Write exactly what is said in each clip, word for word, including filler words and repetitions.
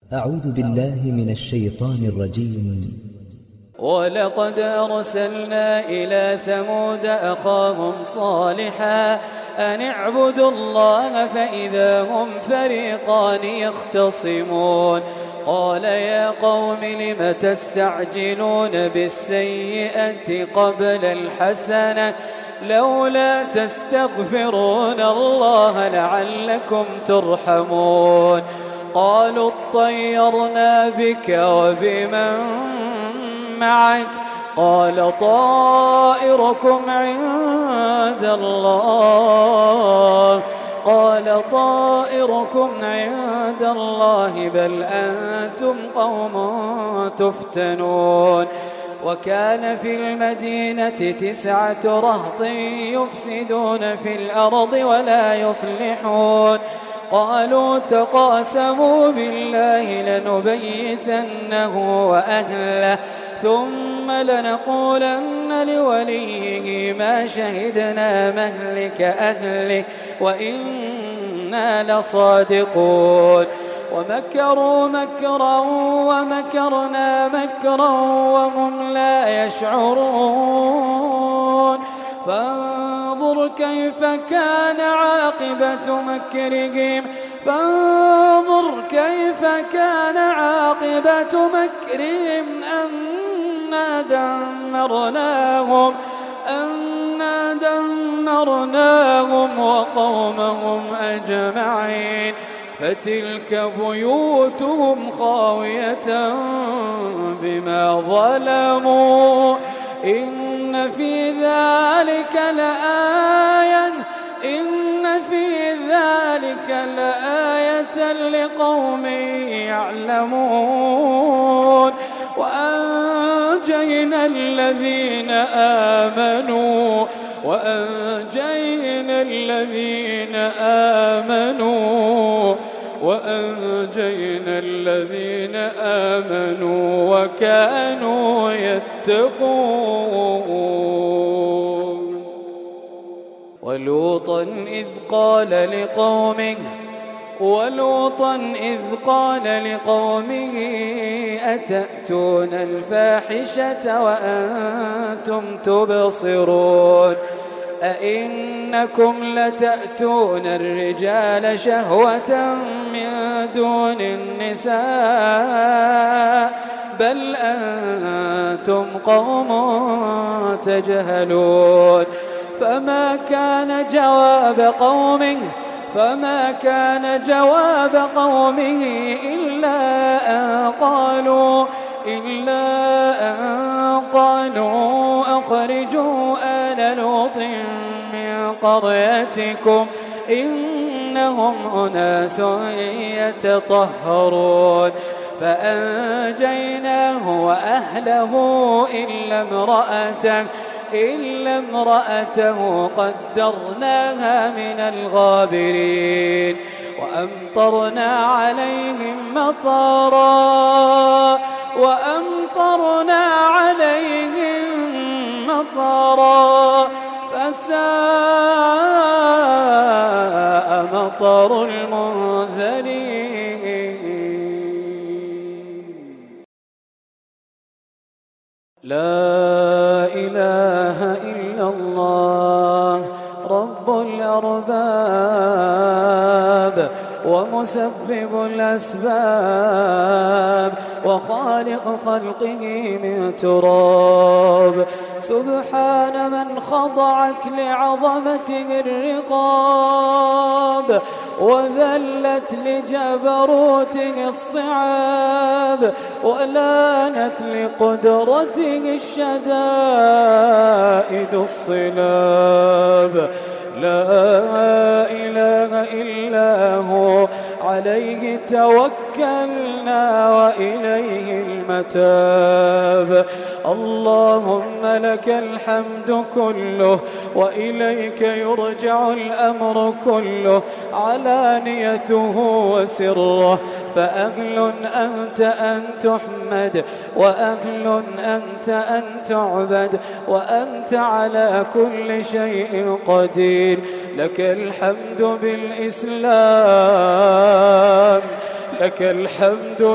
أعوذ بالله من الشيطان الرجيم. ولقد أرسلنا إلى ثمود أخاهم صالحا أن اعبدوا الله فإذا هم فريقان يختصمون قال يا قوم لم تستعجلون بالسيئة قبل الحسنة لولا تستغفرون الله لعلكم ترحمون قالوا اطيرنا بك وبمن معك قال طائركم عند الله قال طائركم عند الله بل أنتم قوم تفتنون وكان في المدينة تسعة رهط يفسدون في الأرض ولا يصلحون قالوا تقاسموا بالله لنبيتنه وأهله ثم لنقولن لوليه ما شهدنا مهلك أهله وإنا لصادقون ومكروا مكرا ومكرنا مكرا وهم لا يشعرون فانظر كيف كان عاقبة مكرهم فانظر كيف كان عاقبة مكرهم أنا دمرناهم أنا دمرناهم وقومهم أجمعين فتلك بيوتهم خاوية بما ظلموا إن في ذلك لآية إن في ذلك لآية لقوم يعلمون وأنجينا الذين آمنوا وأنجينا الذين آمنوا وأنجينا الذين آمنوا وكانوا يتقون ولوطا إذ قال لقومه ولوطا إذ قال لقومه أتأتون الفاحشة وأنتم تبصرون أئنكم لتأتون الرجال شهوة من دون النساء بل أنتم قوم تجهلون فما كان جواب قومه فما كان جواب قومه إلا أن قالوا إلا أن قالوا أخرجوا آل لوط من قريتكم إنهم أناس يتطهرون فأنجيناه وأهله إلا امرأته إلا امرأته قدرناها من الغابرين وأمطرنا عليهم مطرا وأمطرنا عليهم مطرا فساء مطر المنذرين لا إله إلا الله رب الأرباب ومسبب الأسباب وخالق خلقه من تراب سبحان من خضعت لعظمته الرقاب وذلت لجبروته الصعاب ولانت لقدرته الشدائد الصلاب لا إله إلا هو عليه توكلنا وإليه المتاب اللهم لك الحمد كله وإليك يرجع الأمر كله علانيته وسره فأهل أنت أن تحمد وأهل أنت أن تعبد وأنت على كل شيء قدير لك الحمد بالإسلام لك الحمد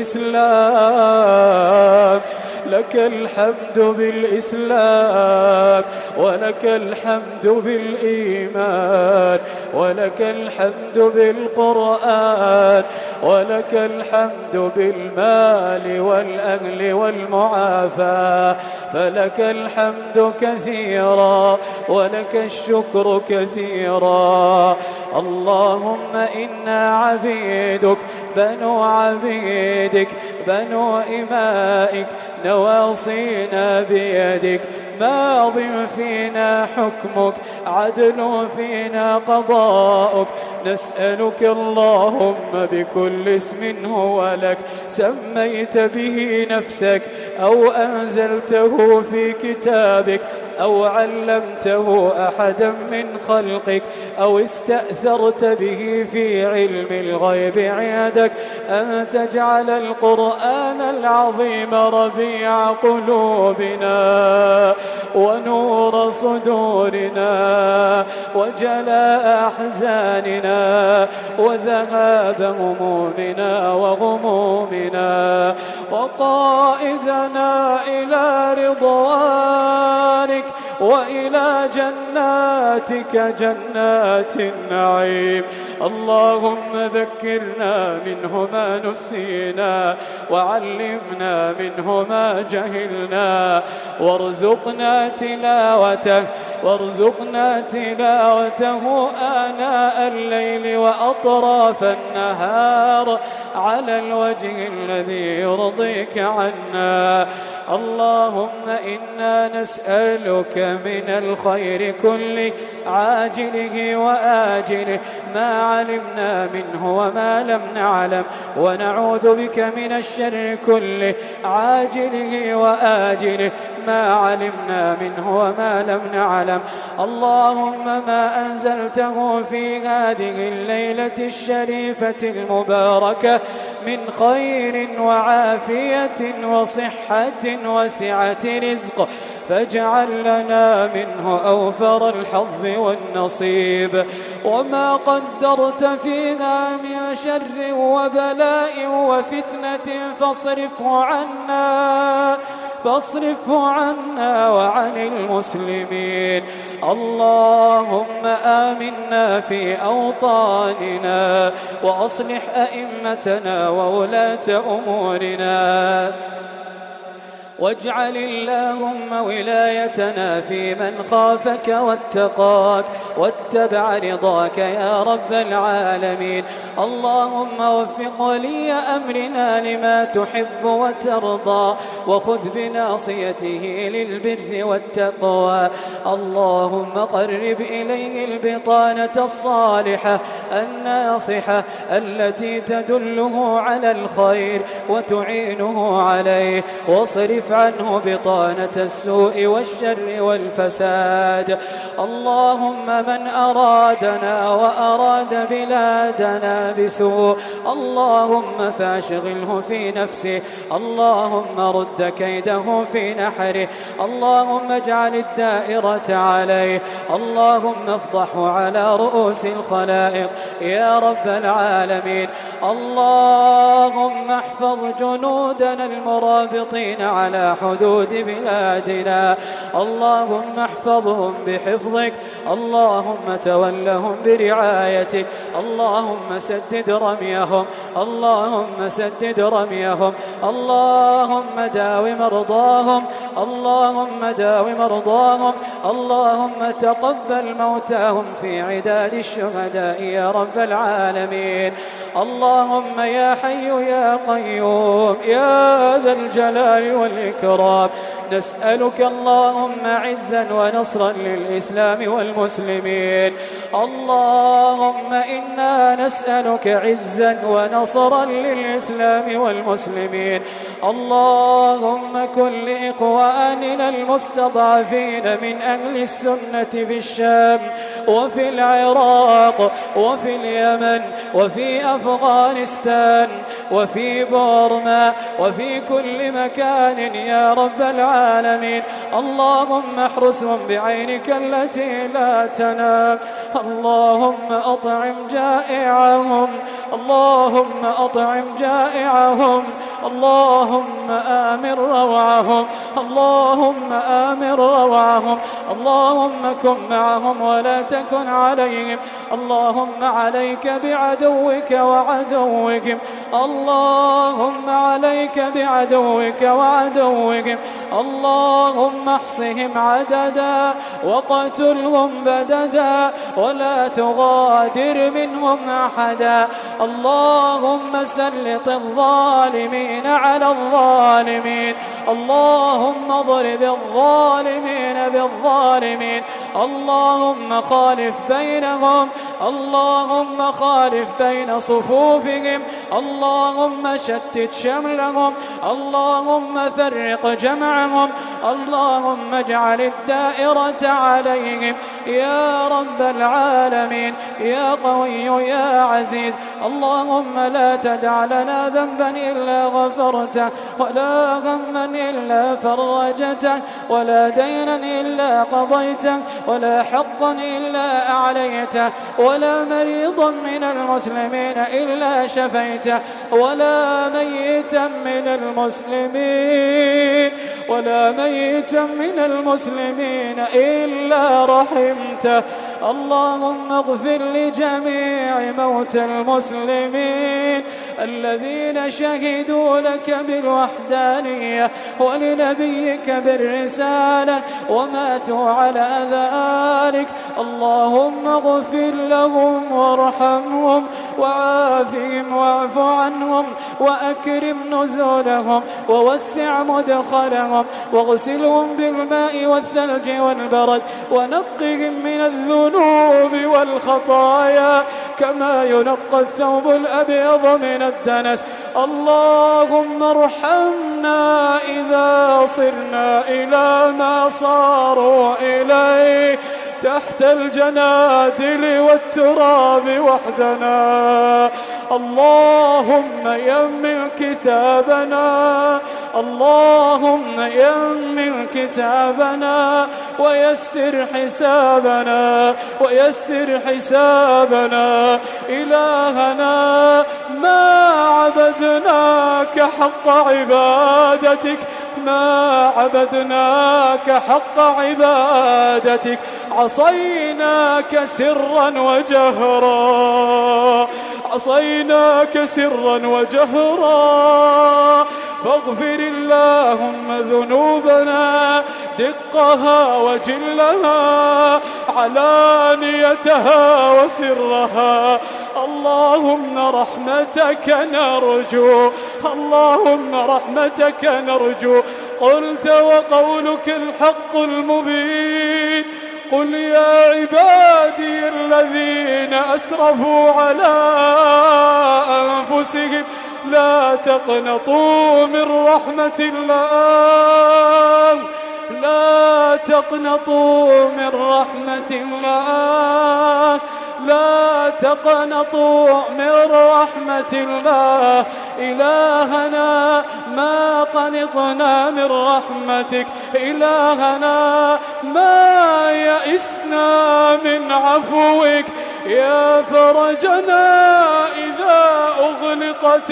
بالإسلام، لك الحمد بالإسلام، ولك الحمد بالإيمان، ولك الحمد بالقرآن، ولك الحمد بالمال والأهل والمعافاة، فلك الحمد كثيرا ولك الشكر كثيرا. اللهم إنا عبيدك بنو عبيدك بنو إمائك، نواصينا بيدك، ماض فينا حكمك، عدل فينا قضاؤك. نسألك اللهم بكل اسم هو لك سميت به نفسك أو أنزلته في كتابك أو علمته أحدا من خلقك أو استأثرت به في علم الغيب عندك، أن تجعل القرآن العظيم ربيع قلوبنا ونور صدورنا وجلاء أحزاننا وذهاب همومنا وغمومنا، وقائدنا إلى رضوانك وإلى جناتك جنات النعيم. اللهم ذكرنا منه ما نسينا، وعلمنا منه ما جهلنا، وارزقنا تلاوته وارزقنا تلاوته آناء الليل وأطراف النهار على الوجه الذي يرضيك عنا. اللهم إنا نسألك من الخير كله عاجله وآجله ما علمنا منه وما لم نعلم، ونعوذ بك من الشر كله عاجله وآجله ما علمنا منه وما لم نعلم. اللهم ما أنزلته في هذه الليلة الشريفة المباركة من خير وعافية وصحة وسعة رزق فاجعل لنا منه أوفر الحظ والنصيب، وما قدرت فيها من شر وبلاء وفتنة فاصرفه عنا فاصرفه عنا وعن المسلمين. اللهم آمنا في أوطاننا وأصلح أئمتنا وولاة أمورنا، واجعل اللهم ولايتنا في من خافك واتقاك واتبع رضاك يا رب العالمين. اللهم وفق ولي أمرنا لما تحب وترضى، وخذ بناصيته للبر والتقوى. اللهم قرب إليه البطانة الصالحة الناصحة التي تدله على الخير وتعينه عليه، واصرف عنه بطانة السوء والشر والفساد. اللهم من أرادنا وأراد بلادنا بسوء اللهم فاشغله في نفسه، اللهم رد كيده في نحره، اللهم اجعل الدائرة عليه، اللهم افضحه على رؤوس الخلائق يا رب العالمين. اللهم احفظ جنودنا المرابطين على حدود بلادنا، اللهم احفظهم بحفظك، اللهم تولهم برعايتك، اللهم سدد رميهم، اللهم سدد رميهم، اللهم داو مرضاهم، اللهم داو مرضاهم، اللهم تقبل موتاهم في عداد الشهداء يا رب العالمين. اللهم يا حي يا قيوم يا ذا الجلال والإكرام، نسألك اللهم عزا ونصرا للإسلام والمسلمين. اللهم إنا نسألك عزا ونصرا للإسلام والمسلمين. اللهم كن لإخواننا المستضعفين من أهل السنة في الشام وفي العراق وفي اليمن وفي أفغانستان وفي بورما وفي كل مكان يا رب العالمين. اللهم احرسهم بعينك التي لا تنام. اللهم أطعم جائعهم، اللهم أطعم جائعهم، اللهم آمن روعهم، اللهم آمن روعهم، اللهم كن معهم ولا تكن عليهم. اللهم عليك بعدوك وعدوهم، اللهم عليك بعدوك وعدوهم، اللهم احصهم عددا وقتلهم بددا ولا تغادر منهم أحدا. اللهم سلط الظالمين على الظالمين، اللهم اضرب الظالمين بالظالمين، اللهم خالف بينهم، اللهم خالف بين صفوفهم، اللهم شتت شملهم، اللهم فرق جمعهم، اللهم اجعل الدائرة عليهم يا رب العالمين يا قوي يا عزيز. اللهم لا تدع لنا ذنبا إلا غفرته، ولا غما إلا فرجته، ولا دينا إلا قضيته، ولا حقا إلا أعليته، ولا مريضا من المسلمين إلا شفيته، ولا ميتا من المسلمين ولا ميتا من المسلمين إلا رحمته. اللهم اغفر لجميع موتى المسلمين الذين شهدوا لك بالوحدانية ولنبيك بالرسالة وماتوا على ذلك. اللهم اغفر لهم وارحمهم وعافهم واعف عنهم وأكرم نزولهم ووسع مدخلهم واغسلهم بالماء والثلج والبرد ونقهم من الذنوب والخطايا كما ينقى الثوب الأبيض من الدنس. اللهم ارحمنا إذا صرنا إلى ما صاروا إليه تحت الجنادل والتراب وحدنا. اللهم يمن كتابنا، اللهم يمن كتابنا ويسر حسابنا ويسر حسابنا. إلهنا ما عبدناك حق عبادتك، ما عبدناك حق عبادتك، عصيناك سرا وجهرا، عصيناك سرا وجهرا. فاغفر اللهم ذنوبنا دقها وجلها علانيتها وسرها. اللهم رحمتك نرجو، اللهم رحمتك نرجو. قلت وقولك الحق المبين. قل يا عبادي الذين أسرفوا على أنفسهم لا تقنطوا من رحمة الله، لا تقنطوا من رحمة الله، لا تقنطوا من رحمة الله. إلهنا ما قنطنا من رحمتك، إلهنا ما يئسنا من عفوك. يا فرجنا إذا أغلقت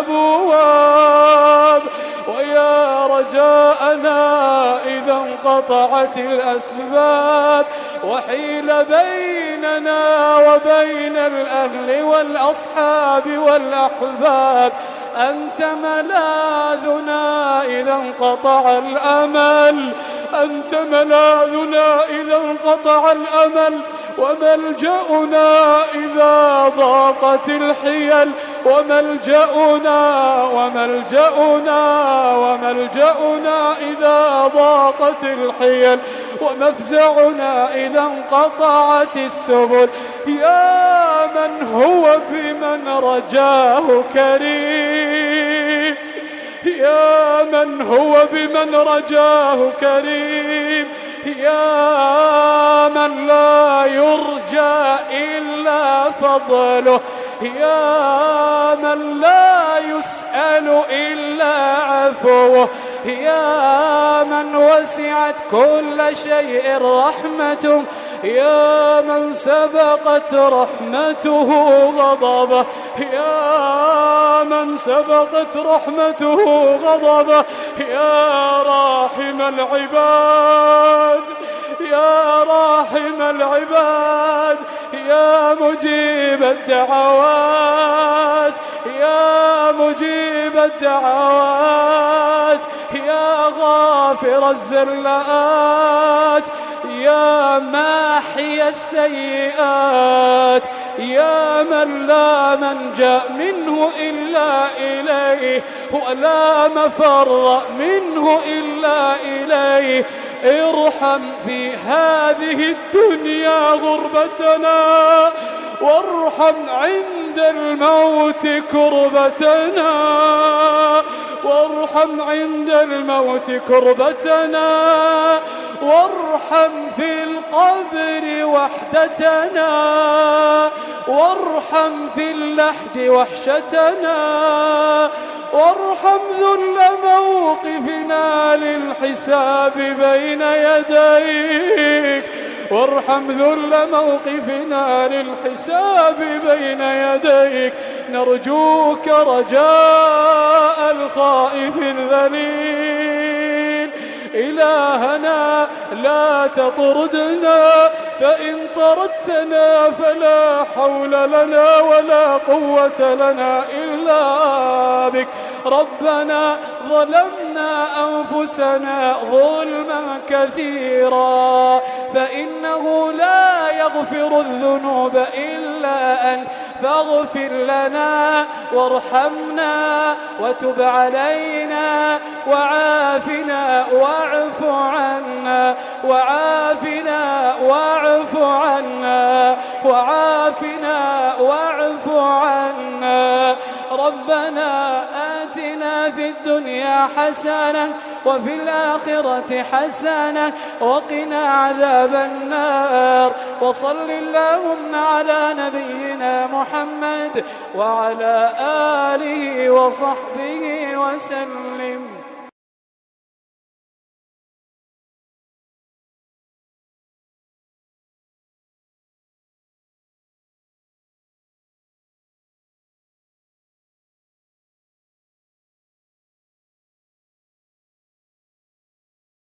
الأبواب، ويا رجاءنا إذا انقطعت الأسباب، وحيل بيننا وبين الأهل والأصحاب والأحباب. أنت ملاذنا إذا انقطع الأمل، أنت ملاذنا إذا انقطع الأمل، وملجأنا إذا ضاقت الحيل، وملجأنا وملجأنا وملجأنا إذا ضاقت الحيل، ومفزعنا إذا انقطعت السبل. يا من هو بمن رجاه كريم، يا من هو بمن رجاه كريم، يا من لا يرجى إلا فضله، يا من لا يسأل إلا عفوه، يا من وسعت كل شيء رحمته، يا من سبقت رحمته غضبه، يا من سبقت رحمته غضبه، يا راحم العباد، يا راحم العباد، يا مجيب الدعوات، يا مجيب الدعوات، يا غافر الزلات، يا ماحي السيئات، يا من لا منجا منه إلا إليه ولا مفر منه إلا إليه. ارحم في هذه الدنيا غربتنا، وارحم عند الموت كربتنا، وارحم عند الموت كربتنا، وارحم في القبر وحدتنا، وارحم في اللحد وحشتنا، وارحم ذل موقفنا للحساب بين يديك، وارحم ذل موقفنا للحساب بين يديك. نرجوك رجاء الخائف الذليل، إلهنا لا تطردنا، فإن طردتنا فلا حول لنا ولا قوة لنا إلا بك. ربنا ظلمنا أنفسنا ظلما كثيرا، فإنه لا يغفر الذنوب إلا أنت، فاغفر لنا وارحمنا وتب علينا وعافنا واعف عنا، وعافنا واعف عنا، وعافنا واعف عنا. ربنا آتنا في الدنيا حسنة وفي الآخرة حسنة وقنا عذاب النار. وصل اللهم على نبينا محمد وعلى آله وصحبه وسلم.